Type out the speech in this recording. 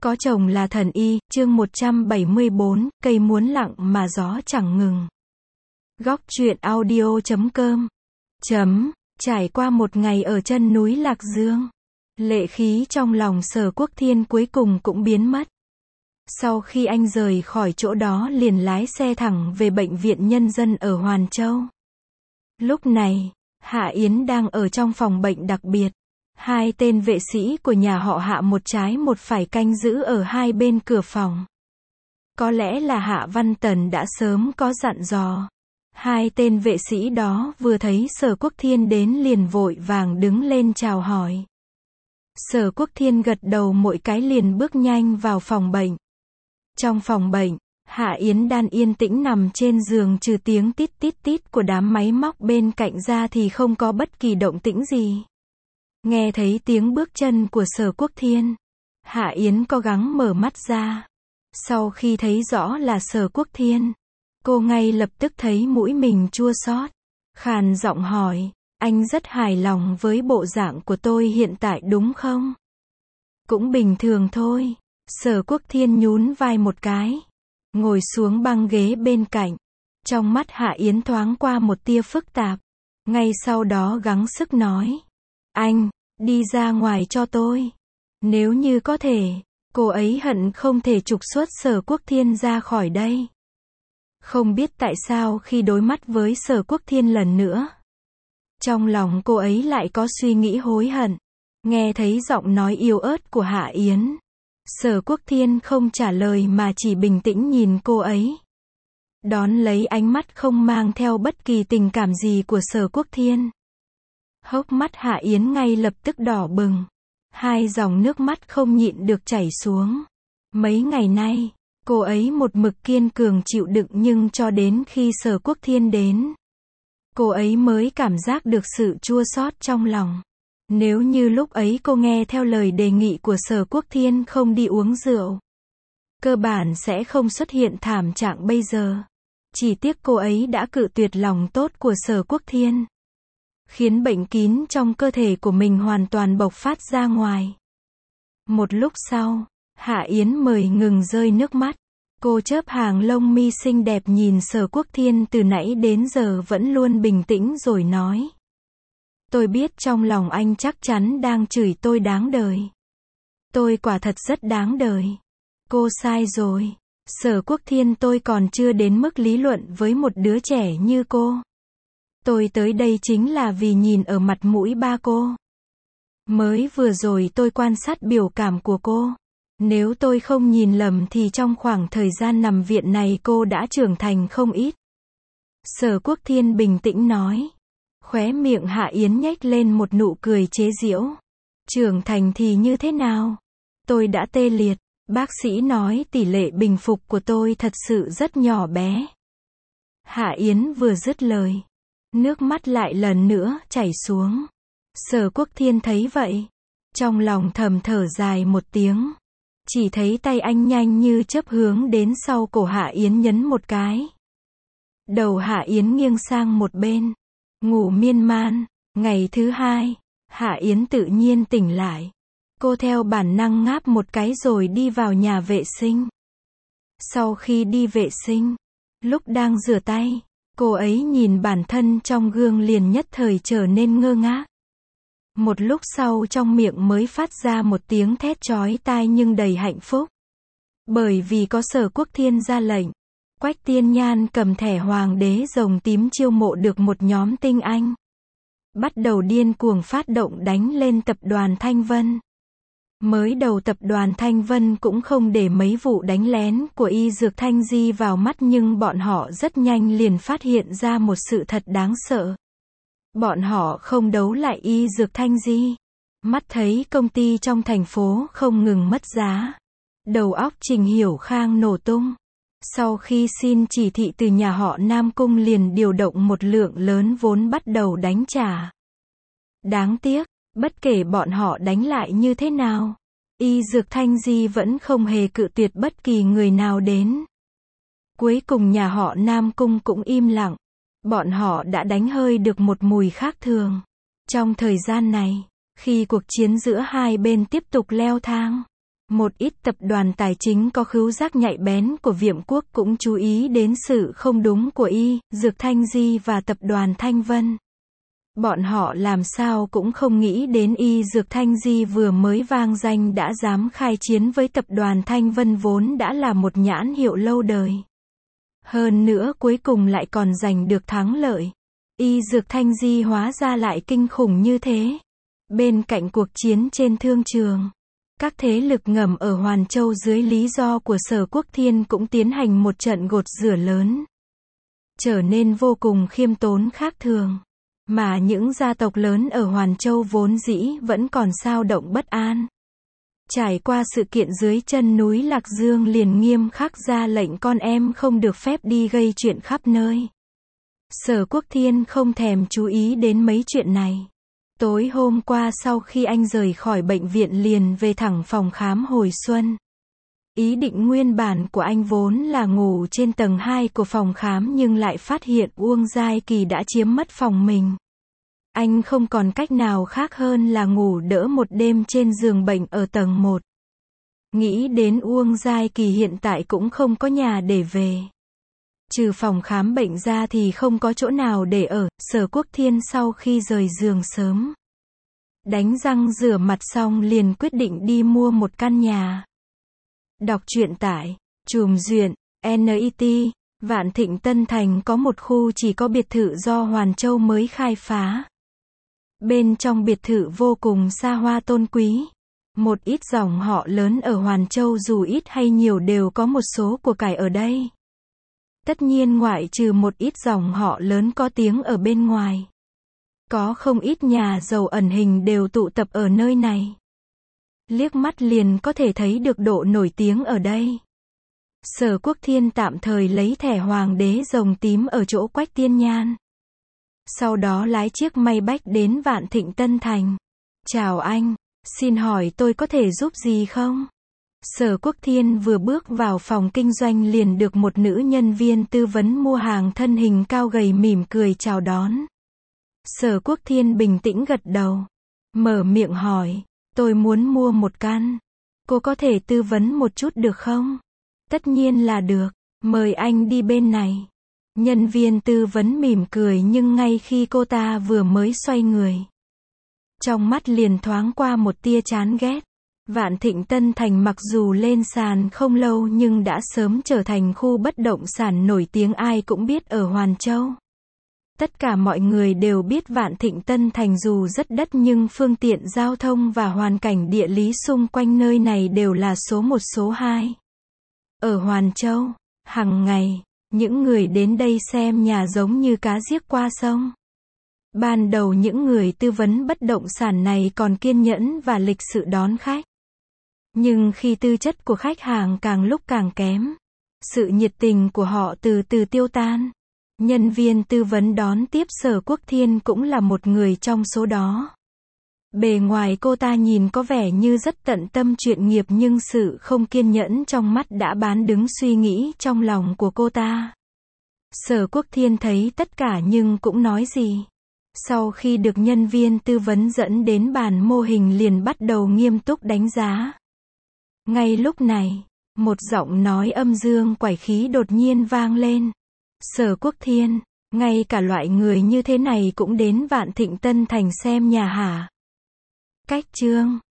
Có chồng là thần y, chương 174, cây muốn lặng mà gió chẳng ngừng. Góc truyện audio.com. Trải qua một ngày ở chân núi Lạc Dương, lệ khí trong lòng Sở Quốc Thiên cuối cùng cũng biến mất. Sau khi anh rời khỏi chỗ đó liền lái xe thẳng về bệnh viện nhân dân ở Hoàn Châu. Lúc này, Hạ Yến đang ở trong phòng bệnh đặc biệt. Hai tên vệ sĩ của nhà họ Hạ một trái một phải canh giữ ở hai bên cửa phòng. Có lẽ là Hạ Văn Tần đã sớm có dặn dò. Hai tên vệ sĩ đó vừa thấy Sở Quốc Thiên đến liền vội vàng đứng lên chào hỏi. Sở Quốc Thiên gật đầu mỗi cái liền bước nhanh vào phòng bệnh. Trong phòng bệnh, Hạ Yến đang yên tĩnh nằm trên giường, trừ tiếng tít tít tít của đám máy móc bên cạnh ra thì không có bất kỳ động tĩnh gì. Nghe thấy tiếng bước chân của Sở Quốc Thiên, Hạ Yến cố gắng mở mắt ra. Sau khi thấy rõ là Sở Quốc Thiên, cô ngay lập tức thấy mũi mình chua xót, khàn giọng hỏi, anh rất hài lòng với bộ dạng của tôi hiện tại đúng không? Cũng bình thường thôi. Sở Quốc Thiên nhún vai một cái, ngồi xuống băng ghế bên cạnh. Trong mắt Hạ Yến thoáng qua một tia phức tạp, ngay sau đó gắng sức nói, anh, đi ra ngoài cho tôi. Nếu như có thể, cô ấy hận không thể trục xuất Sở Quốc Thiên ra khỏi đây. Không biết tại sao khi đối mắt với Sở Quốc Thiên lần nữa, trong lòng cô ấy lại có suy nghĩ hối hận. Nghe thấy giọng nói yếu ớt của Hạ Yến, Sở Quốc Thiên không trả lời mà chỉ bình tĩnh nhìn cô ấy. Đón lấy ánh mắt không mang theo bất kỳ tình cảm gì của Sở Quốc Thiên, hốc mắt Hạ Yến ngay lập tức đỏ bừng. Hai dòng nước mắt không nhịn được chảy xuống. Mấy ngày nay, cô ấy một mực kiên cường chịu đựng, nhưng cho đến khi Sở Quốc Thiên đến, cô ấy mới cảm giác được sự chua xót trong lòng. Nếu như lúc ấy cô nghe theo lời đề nghị của Sở Quốc Thiên không đi uống rượu, cơ bản sẽ không xuất hiện thảm trạng bây giờ. Chỉ tiếc cô ấy đã cự tuyệt lòng tốt của Sở Quốc Thiên, khiến bệnh kín trong cơ thể của mình hoàn toàn bộc phát ra ngoài. Một lúc sau, Hạ Yến mời ngừng rơi nước mắt. Cô chớp hàng lông mi xinh đẹp nhìn Sở Quốc Thiên từ nãy đến giờ vẫn luôn bình tĩnh rồi nói, tôi biết trong lòng anh chắc chắn đang chửi tôi đáng đời. Tôi quả thật rất đáng đời. Cô sai rồi. Sở Quốc Thiên, tôi còn chưa đến mức lý luận với một đứa trẻ như cô. Tôi tới đây chính là vì nhìn ở mặt mũi ba cô. Mới vừa rồi tôi quan sát biểu cảm của cô. Nếu tôi không nhìn lầm thì trong khoảng thời gian nằm viện này cô đã trưởng thành không ít. Sở Quốc Thiên bình tĩnh nói. Khóe miệng Hạ Yến nhếch lên một nụ cười chế giễu. Trưởng thành thì như thế nào? Tôi đã tê liệt. Bác sĩ nói tỷ lệ bình phục của tôi thật sự rất nhỏ bé. Hạ Yến vừa dứt lời, nước mắt lại lần nữa chảy xuống. Sở Quốc Thiên thấy vậy, trong lòng thầm thở dài một tiếng. Chỉ thấy tay anh nhanh như chớp hướng đến sau cổ Hạ Yến nhấn một cái. Đầu Hạ Yến nghiêng sang một bên, ngủ miên man. Ngày thứ hai, Hạ Yến tự nhiên tỉnh lại. Cô theo bản năng ngáp một cái rồi đi vào nhà vệ sinh. Sau khi đi vệ sinh, lúc đang rửa tay, cô ấy nhìn bản thân trong gương liền nhất thời trở nên ngơ ngác. Một lúc sau trong miệng mới phát ra một tiếng thét chói tai nhưng đầy hạnh phúc. Bởi vì có Sở Quốc Thiên ra lệnh, Quách Tiên Nhan cầm thẻ hoàng đế rồng tím chiêu mộ được một nhóm tinh anh, bắt đầu điên cuồng phát động đánh lên tập đoàn Thanh Vân. Mới đầu tập đoàn Thanh Vân cũng không để mấy vụ đánh lén của Y Dược Thanh Di vào mắt, nhưng bọn họ rất nhanh liền phát hiện ra một sự thật đáng sợ. Bọn họ không đấu lại Y Dược Thanh Di. Mắt thấy công ty trong thành phố không ngừng mất giá. Đầu óc Trình Hiểu Khang nổ tung. Sau khi xin chỉ thị từ nhà họ Nam Cung liền điều động một lượng lớn vốn bắt đầu đánh trả. Đáng tiếc, bất kể bọn họ đánh lại như thế nào, Y Dược Thanh Di vẫn không hề cự tuyệt bất kỳ người nào đến. Cuối cùng nhà họ Nam Cung cũng im lặng. Bọn họ đã đánh hơi được một mùi khác thường. Trong thời gian này, khi cuộc chiến giữa hai bên tiếp tục leo thang, Một ít tập đoàn tài chính có khứu giác nhạy bén của Việm Quốc cũng chú ý đến sự không đúng của Y Dược Thanh Di và tập đoàn Thanh Vân. Bọn họ làm sao cũng không nghĩ đến Y Dược Thanh Di vừa mới vang danh đã dám khai chiến với tập đoàn Thanh Vân vốn đã là một nhãn hiệu lâu đời. Hơn nữa cuối cùng lại còn giành được thắng lợi. Y Dược Thanh Di hóa ra lại kinh khủng như thế. Bên cạnh cuộc chiến trên thương trường, các thế lực ngầm ở Hoàn Châu dưới lý do của Sở Quốc Thiên cũng tiến hành một trận gột rửa lớn. Trở nên vô cùng khiêm tốn khác thường. Mà những gia tộc lớn ở Hoàn Châu vốn dĩ vẫn còn xao động bất an. Trải qua sự kiện dưới chân núi Lạc Dương liền nghiêm khắc ra lệnh con em không được phép đi gây chuyện khắp nơi. Sở Quốc Thiên không thèm chú ý đến mấy chuyện này. Tối hôm qua sau khi anh rời khỏi bệnh viện liền về thẳng phòng khám hồi xuân. Ý định nguyên bản của anh vốn là ngủ trên tầng 2 của phòng khám nhưng lại phát hiện Uông Giai Kỳ đã chiếm mất phòng mình. Anh không còn cách nào khác hơn là ngủ đỡ một đêm trên giường bệnh ở tầng 1. Nghĩ đến Uông Giai Kỳ hiện tại cũng không có nhà để về. Trừ phòng khám bệnh ra thì không có chỗ nào để ở. Sở Quốc Thiên sau khi rời giường sớm, đánh răng rửa mặt xong liền quyết định đi mua một căn nhà. Đọc truyện tại Chùm Duyện, NET, Vạn Thịnh Tân Thành có một khu chỉ có biệt thự do Hoàn Châu mới khai phá. Bên trong biệt thự vô cùng xa hoa tôn quý. Một ít dòng họ lớn ở Hoàn Châu dù ít hay nhiều đều có một số của cải ở đây. Tất nhiên ngoại trừ một ít dòng họ lớn có tiếng ở bên ngoài. Có không ít nhà giàu ẩn hình đều tụ tập ở nơi này. Liếc mắt liền có thể thấy được độ nổi tiếng ở đây. Sở Quốc Thiên tạm thời lấy thẻ hoàng đế rồng tím ở chỗ Quách Tiên Nhan. Sau đó lái chiếc Maybach đến Vạn Thịnh Tân Thành. Chào anh, xin hỏi tôi có thể giúp gì không? Sở Quốc Thiên vừa bước vào phòng kinh doanh liền được một nữ nhân viên tư vấn mua hàng thân hình cao gầy mỉm cười chào đón. Sở Quốc Thiên bình tĩnh gật đầu. Mở miệng hỏi, tôi muốn mua một căn. Cô có thể tư vấn một chút được không? Tất nhiên là được, mời anh đi bên này. Nhân viên tư vấn mỉm cười nhưng ngay khi cô ta vừa mới xoay người, trong mắt liền thoáng qua một tia chán ghét. Vạn Thịnh Tân Thành mặc dù lên sàn không lâu nhưng đã sớm trở thành khu bất động sản nổi tiếng ai cũng biết ở Hoàn Châu. Tất cả mọi người đều biết Vạn Thịnh Tân Thành dù rất đất nhưng phương tiện giao thông và hoàn cảnh địa lý xung quanh nơi này đều là số 1 số 2. Ở Hoàn Châu, hàng ngày, những người đến đây xem nhà giống như cá giết qua sông. Ban đầu những người tư vấn bất động sản này còn kiên nhẫn và lịch sự đón khách. Nhưng khi tư chất của khách hàng càng lúc càng kém, sự nhiệt tình của họ từ từ tiêu tan. Nhân viên tư vấn đón tiếp Sở Quốc Thiên cũng là một người trong số đó. Bề ngoài cô ta nhìn có vẻ như rất tận tâm chuyện nghiệp nhưng sự không kiên nhẫn trong mắt đã bán đứng suy nghĩ trong lòng của cô ta. Sở Quốc Thiên thấy tất cả nhưng cũng nói gì. Sau khi được nhân viên tư vấn dẫn đến bàn mô hình liền bắt đầu nghiêm túc đánh giá. Ngay lúc này, một giọng nói âm dương quái khí đột nhiên vang lên. Sở Quốc Thiên, ngay cả loại người như thế này cũng đến Vạn Thịnh Tân Thành xem nhà hả? Cách chương